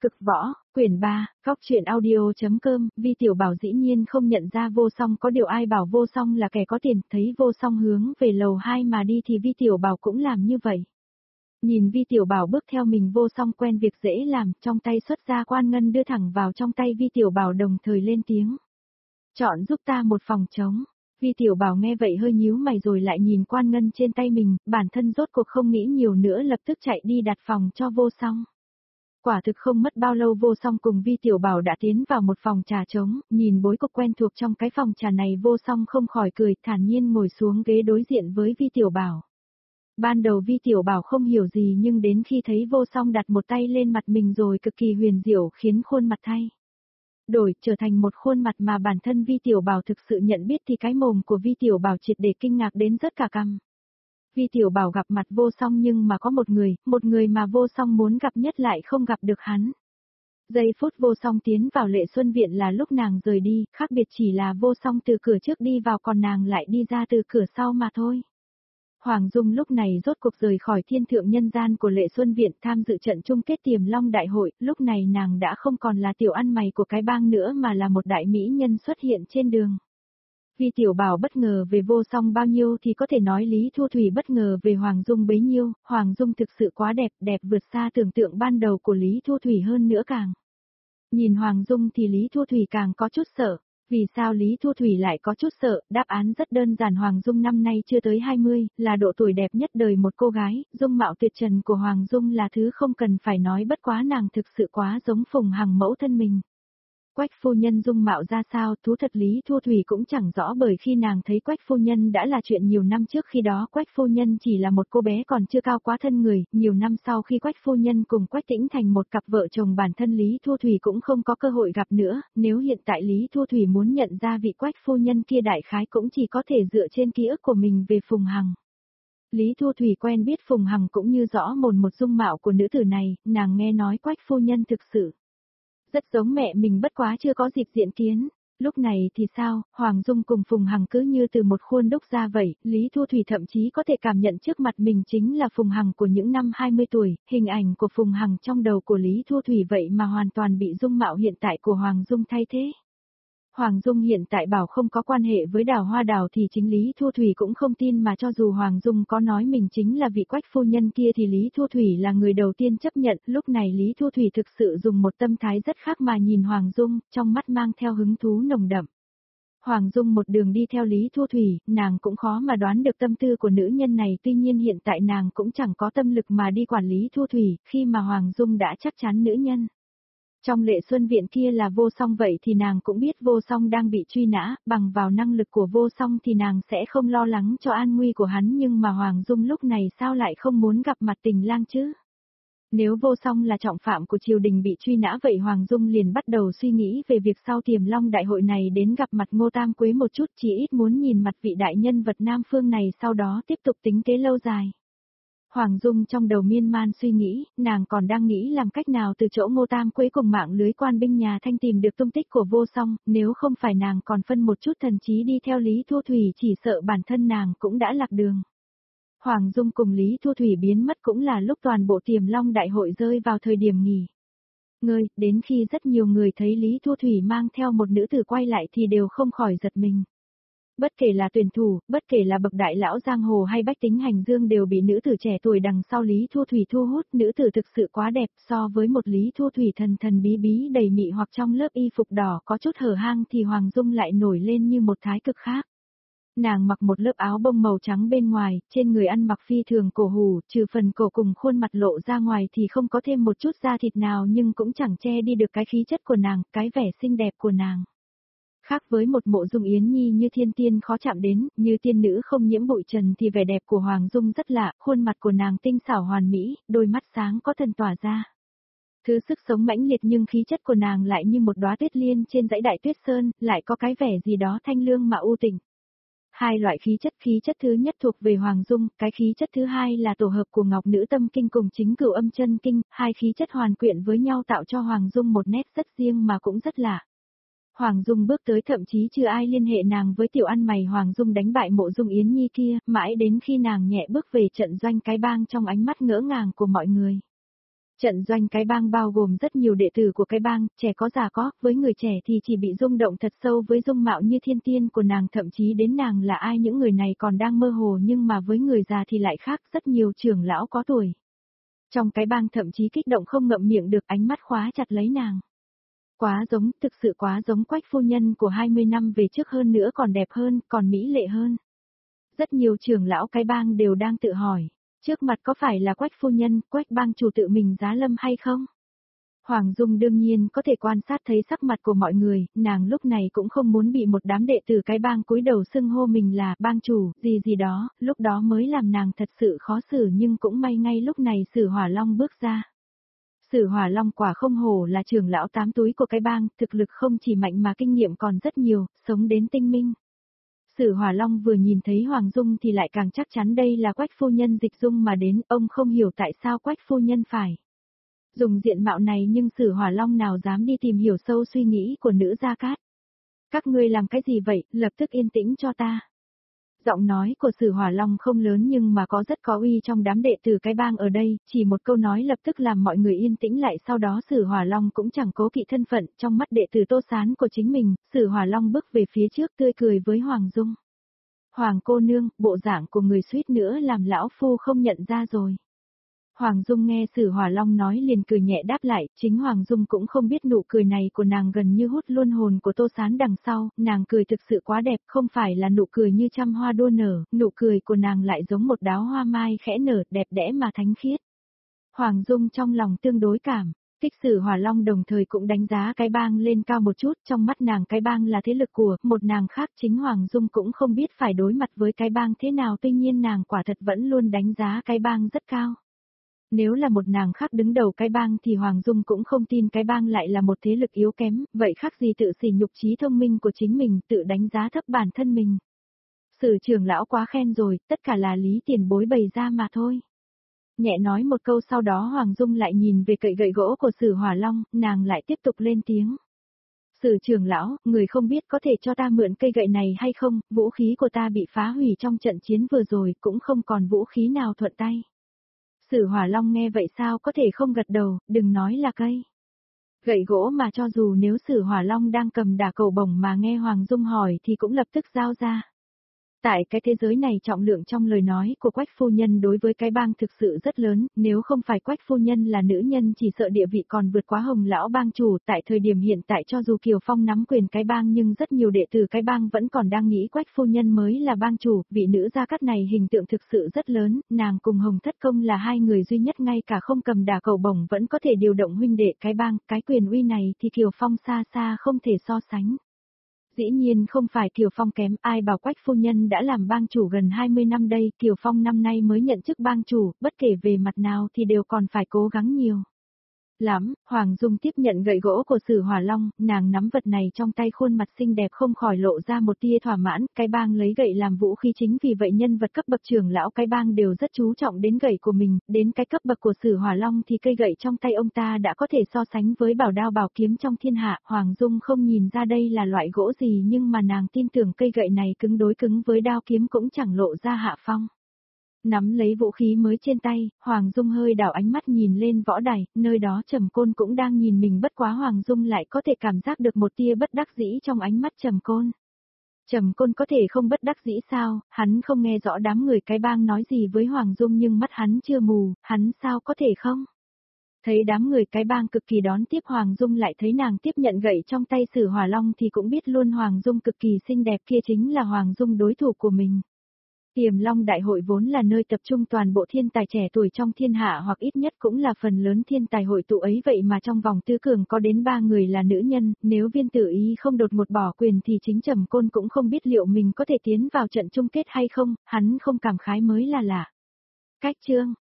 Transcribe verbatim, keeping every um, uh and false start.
Cực võ, quyển ba, góc truyện audio.com, Vi Tiểu Bảo dĩ nhiên không nhận ra Vô Song, có điều ai bảo Vô Song là kẻ có tiền, thấy Vô Song hướng về lầu hai mà đi thì Vi Tiểu Bảo cũng làm như vậy. Nhìn Vi Tiểu Bảo bước theo mình, Vô Song quen việc dễ làm, trong tay xuất ra quan ngân đưa thẳng vào trong tay Vi Tiểu Bảo, đồng thời lên tiếng. Chọn giúp ta một phòng trống. Vi Tiểu Bảo nghe vậy hơi nhíu mày rồi lại nhìn quan ngân trên tay mình, bản thân rốt cuộc không nghĩ nhiều nữa, lập tức chạy đi đặt phòng cho Vô Song. Quả thực không mất bao lâu, Vô Song cùng Vi Tiểu Bảo đã tiến vào một phòng trà trống, nhìn bối cục quen thuộc trong cái phòng trà này, Vô Song không khỏi cười, thản nhiên ngồi xuống ghế đối diện với Vi Tiểu Bảo. Ban đầu Vi Tiểu Bảo không hiểu gì, nhưng đến khi thấy Vô Song đặt một tay lên mặt mình rồi cực kỳ huyền diệu, khiến khuôn mặt thay đổi trở thành một khuôn mặt mà bản thân Vi Tiểu Bảo thực sự nhận biết, thì cái mồm của Vi Tiểu Bảo triệt để kinh ngạc đến rớt cả cằm. Vi Tiểu Bảo gặp mặt Vô Song, nhưng mà có một người, một người mà Vô Song muốn gặp nhất lại không gặp được hắn. Giây phút Vô Song tiến vào Lệ Xuân Viện là lúc nàng rời đi, khác biệt chỉ là Vô Song từ cửa trước đi vào, còn nàng lại đi ra từ cửa sau mà thôi. Hoàng Dung lúc này rốt cuộc rời khỏi thiên thượng nhân gian của Lệ Xuân Viện, tham dự trận chung kết Tiềm Long Đại hội, lúc này nàng đã không còn là tiểu ăn mày của cái bang nữa mà là một đại mỹ nhân xuất hiện trên đường. Vi Tiểu Bảo bất ngờ về Vô Song bao nhiêu thì có thể nói Lý Thu Thủy bất ngờ về Hoàng Dung bấy nhiêu, Hoàng Dung thực sự quá đẹp, đẹp vượt xa tưởng tượng ban đầu của Lý Thu Thủy hơn nữa càng. Nhìn Hoàng Dung thì Lý Thu Thủy càng có chút sợ. Vì sao Lý Thu Thủy lại có chút sợ? Đáp án rất đơn giản, Hoàng Dung năm nay chưa tới hai mươi, là độ tuổi đẹp nhất đời một cô gái, dung mạo tuyệt trần của Hoàng Dung là thứ không cần phải nói, bất quá nàng thực sự quá giống Phùng Hằng mẫu thân mình. Quách phu nhân dung mạo ra sao, thú thật Lý Thu Thủy cũng chẳng rõ, bởi khi nàng thấy Quách phu nhân đã là chuyện nhiều năm trước, khi đó Quách phu nhân chỉ là một cô bé còn chưa cao quá thân người, nhiều năm sau khi Quách phu nhân cùng Quách Tĩnh thành một cặp vợ chồng, bản thân Lý Thu Thủy cũng không có cơ hội gặp nữa, nếu hiện tại Lý Thu Thủy muốn nhận ra vị Quách phu nhân kia đại khái cũng chỉ có thể dựa trên ký ức của mình về Phùng Hằng. Lý Thu Thủy quen biết Phùng Hằng cũng như rõ mồn một dung mạo của nữ tử này, nàng nghe nói Quách phu nhân thực sự rất giống mẹ mình, bất quá chưa có dịp diện kiến. Lúc này thì sao, Hoàng Dung cùng Phùng Hằng cứ như từ một khuôn đúc ra vậy, Lý Thu Thủy thậm chí có thể cảm nhận trước mặt mình chính là Phùng Hằng của những năm hai mươi tuổi, hình ảnh của Phùng Hằng trong đầu của Lý Thu Thủy vậy mà hoàn toàn bị dung mạo hiện tại của Hoàng Dung thay thế. Hoàng Dung hiện tại bảo không có quan hệ với Đào Hoa Đào thì chính Lý Thu Thủy cũng không tin, mà cho dù Hoàng Dung có nói mình chính là vị Quách phu nhân kia thì Lý Thu Thủy là người đầu tiên chấp nhận. Lúc này Lý Thu Thủy thực sự dùng một tâm thái rất khác mà nhìn Hoàng Dung, trong mắt mang theo hứng thú nồng đậm. Hoàng Dung một đường đi theo Lý Thu Thủy, nàng cũng khó mà đoán được tâm tư của nữ nhân này, tuy nhiên hiện tại nàng cũng chẳng có tâm lực mà đi quản Lý Thu Thủy, khi mà Hoàng Dung đã chắc chắn nữ nhân trong Lệ Xuân Viện kia là Vô Song, vậy thì nàng cũng biết Vô Song đang bị truy nã, bằng vào năng lực của Vô Song thì nàng sẽ không lo lắng cho an nguy của hắn, nhưng mà Hoàng Dung lúc này sao lại không muốn gặp mặt Tình Lang chứ? Nếu Vô Song là trọng phạm của triều đình bị truy nã, vậy Hoàng Dung liền bắt đầu suy nghĩ về việc sau Tiềm Long Đại hội này đến gặp mặt Ngô Tam Quế một chút, chỉ ít muốn nhìn mặt vị đại nhân vật Nam Phương này, sau đó tiếp tục tính kế lâu dài. Hoàng Dung trong đầu miên man suy nghĩ, nàng còn đang nghĩ làm cách nào từ chỗ Ngô Tam Quế cùng mạng lưới quan binh nhà Thanh tìm được tung tích của Vô Song, nếu không phải nàng còn phân một chút thần trí đi theo Lý Thu Thủy, chỉ sợ bản thân nàng cũng đã lạc đường. Hoàng Dung cùng Lý Thu Thủy biến mất cũng là lúc toàn bộ Tiềm Long Đại hội rơi vào thời điểm nghỉ ngơi, đến khi rất nhiều người thấy Lý Thu Thủy mang theo một nữ tử quay lại thì đều không khỏi giật mình. Bất kể là tuyển thủ, bất kể là bậc đại lão giang hồ hay bách tính hành dương đều bị nữ tử trẻ tuổi đằng sau Lý Thu Thủy thu hút, nữ tử thực sự quá đẹp, so với một Lý Thu Thủy thần thần bí bí đầy mị hoặc trong lớp y phục đỏ có chút hở hang thì Hoàng Dung lại nổi lên như một thái cực khác. Nàng mặc một lớp áo bông màu trắng bên ngoài, trên người ăn mặc phi thường cổ hủ, trừ phần cổ cùng khuôn mặt lộ ra ngoài thì không có thêm một chút da thịt nào, nhưng cũng chẳng che đi được cái khí chất của nàng, cái vẻ xinh đẹp của nàng. Khác với một Mộ Dung Yến Nhi như thiên tiên khó chạm đến, như tiên nữ không nhiễm bụi trần thì vẻ đẹp của Hoàng Dung rất lạ, khuôn mặt của nàng tinh xảo hoàn mỹ, đôi mắt sáng có thần tỏa ra thứ sức sống mãnh liệt, nhưng khí chất của nàng lại như một đóa tuyết liên trên dãy Đại Tuyết Sơn, lại có cái vẻ gì đó thanh lương mà u tình. Hai loại khí chất, khí chất thứ nhất thuộc về Hoàng Dung, cái khí chất thứ hai là tổ hợp của Ngọc Nữ Tâm Kinh cùng Chính Cửu Âm Chân Kinh, hai khí chất hoàn quyện với nhau tạo cho Hoàng Dung một nét rất riêng mà cũng rất lạ. Hoàng Dung bước tới, thậm chí chưa ai liên hệ nàng với tiểu ăn mày Hoàng Dung đánh bại Mộ Dung Yến Nhi kia, mãi đến khi nàng nhẹ bước về trận doanh cái bang trong ánh mắt ngỡ ngàng của mọi người. Trận doanh cái bang bao gồm rất nhiều đệ tử của cái bang, trẻ có già có, với người trẻ thì chỉ bị rung động thật sâu với dung mạo như thiên tiên của nàng, thậm chí đến nàng là ai những người này còn đang mơ hồ, nhưng mà với người già thì lại khác, rất nhiều trưởng lão có tuổi. Trong cái bang thậm chí kích động không ngậm miệng được, ánh mắt khóa chặt lấy nàng. Quá giống, thực sự quá giống Quách phu nhân của hai mươi năm về trước, hơn nữa còn đẹp hơn, còn mỹ lệ hơn. Rất nhiều trưởng lão cái bang đều đang tự hỏi, trước mặt có phải là Quách phu nhân, Quách bang chủ tự mình giá lâm hay không? Hoàng Dung đương nhiên có thể quan sát thấy sắc mặt của mọi người, nàng lúc này cũng không muốn bị một đám đệ tử cái bang cúi đầu xưng hô mình là bang chủ, gì gì đó, lúc đó mới làm nàng thật sự khó xử, nhưng cũng may ngay lúc này Sử Hỏa Long bước ra. Sử Hỏa Long quả không hổ là trưởng lão tám túi của cái bang, thực lực không chỉ mạnh mà kinh nghiệm còn rất nhiều, sống đến tinh minh. Sử Hỏa Long vừa nhìn thấy Hoàng Dung thì lại càng chắc chắn đây là Quách phu nhân dịch dung mà đến, ông không hiểu tại sao Quách phu nhân phải dùng diện mạo này, nhưng Sử Hỏa Long nào dám đi tìm hiểu sâu suy nghĩ của nữ Gia Cát. Các ngươi làm cái gì vậy, lập tức yên tĩnh cho ta. Giọng nói của Sử Hỏa Long không lớn nhưng mà có rất có uy trong đám đệ tử cái bang ở đây, chỉ một câu nói lập tức làm mọi người yên tĩnh lại, sau đó Sử Hỏa Long cũng chẳng cố kỵ thân phận, trong mắt đệ tử Tô Sán của chính mình, Sử Hỏa Long bước về phía trước tươi cười với Hoàng Dung. Hoàng cô nương, bộ dạng của người suýt nữa làm lão phu không nhận ra rồi. Hoàng Dung nghe Sử Hỏa Long nói liền cười nhẹ đáp lại, chính Hoàng Dung cũng không biết nụ cười này của nàng gần như hút luôn hồn của Tô Sán đằng sau, nàng cười thực sự quá đẹp, không phải là nụ cười như trăm hoa đua nở, nụ cười của nàng lại giống một đóa hoa mai khẽ nở, đẹp đẽ mà thánh khiết. Hoàng Dung trong lòng tương đối cảm kích, Sử Hỏa Long đồng thời cũng đánh giá cái bang lên cao một chút, trong mắt nàng cái bang là thế lực của một nàng khác, chính Hoàng Dung cũng không biết phải đối mặt với cái bang thế nào, tuy nhiên nàng quả thật vẫn luôn đánh giá cái bang rất cao. Nếu là một nàng khác đứng đầu cái bang thì Hoàng Dung cũng không tin cái bang lại là một thế lực yếu kém, vậy khác gì tự sỉ nhục trí thông minh của chính mình, tự đánh giá thấp bản thân mình. Sử trưởng lão quá khen rồi, tất cả là Lý tiền bối bày ra mà thôi. Nhẹ nói một câu, sau đó Hoàng Dung lại nhìn về cậy gậy gỗ của Sử Hỏa Long, nàng lại tiếp tục lên tiếng. Sử trưởng lão, người không biết có thể cho ta mượn cây gậy này hay không, vũ khí của ta bị phá hủy trong trận chiến vừa rồi, cũng không còn vũ khí nào thuận tay. Sử Hỏa Long nghe vậy sao có thể không gật đầu, đừng nói là cây gậy gỗ mà cho dù nếu Sử Hỏa Long đang cầm đả cầu bổng mà nghe Hoàng Dung hỏi thì cũng lập tức giao ra. Tại cái thế giới này trọng lượng trong lời nói của Quách phu nhân đối với cái bang thực sự rất lớn, nếu không phải Quách phu nhân là nữ nhân chỉ sợ địa vị còn vượt quá Hồng lão bang chủ, tại thời điểm hiện tại cho dù Kiều Phong nắm quyền cái bang nhưng rất nhiều đệ tử cái bang vẫn còn đang nghĩ Quách phu nhân mới là bang chủ, vị nữ Gia Cát này hình tượng thực sự rất lớn, nàng cùng Hồng Thất Công là hai người duy nhất ngay cả không cầm đả cầu bổng vẫn có thể điều động huynh đệ cái bang, cái quyền uy này thì Kiều Phong xa xa không thể so sánh. Dĩ nhiên không phải Kiều Phong kém, ai bảo Quách phu nhân đã làm bang chủ gần hai mươi năm đây, Kiều Phong năm nay mới nhận chức bang chủ, bất kể về mặt nào thì đều còn phải cố gắng nhiều. Lắm, Hoàng Dung tiếp nhận gậy gỗ của Sử Hỏa Long, nàng nắm vật này trong tay, khuôn mặt xinh đẹp không khỏi lộ ra một tia thỏa mãn, cái bang lấy gậy làm vũ khí, chính vì vậy nhân vật cấp bậc trưởng lão cái bang đều rất chú trọng đến gậy của mình, đến cái cấp bậc của Sử Hỏa Long thì cây gậy trong tay ông ta đã có thể so sánh với bảo đao bảo kiếm trong thiên hạ, Hoàng Dung không nhìn ra đây là loại gỗ gì nhưng mà nàng tin tưởng cây gậy này cứng đối cứng với đao kiếm cũng chẳng lộ ra hạ phong. Nắm lấy vũ khí mới trên tay, Hoàng Dung hơi đảo ánh mắt nhìn lên võ đài, nơi đó Trầm Côn cũng đang nhìn mình, bất quá Hoàng Dung lại có thể cảm giác được một tia bất đắc dĩ trong ánh mắt Trầm Côn. Trầm Côn có thể không bất đắc dĩ sao, hắn không nghe rõ đám người cái bang nói gì với Hoàng Dung nhưng mắt hắn chưa mù, hắn sao có thể không? Thấy đám người cái bang cực kỳ đón tiếp Hoàng Dung, lại thấy nàng tiếp nhận gậy trong tay Sử Hỏa Long thì cũng biết luôn Hoàng Dung cực kỳ xinh đẹp kia chính là Hoàng Dung đối thủ của mình. Tiềm Long Đại hội vốn là nơi tập trung toàn bộ thiên tài trẻ tuổi trong thiên hạ, hoặc ít nhất cũng là phần lớn thiên tài hội tụ ấy, vậy mà trong vòng tứ cường có đến ba người là nữ nhân, nếu Viên Tử Ý không đột ngột bỏ quyền thì chính Trầm Côn cũng không biết liệu mình có thể tiến vào trận chung kết hay không, hắn không cảm khái mới là lạ. Cách chương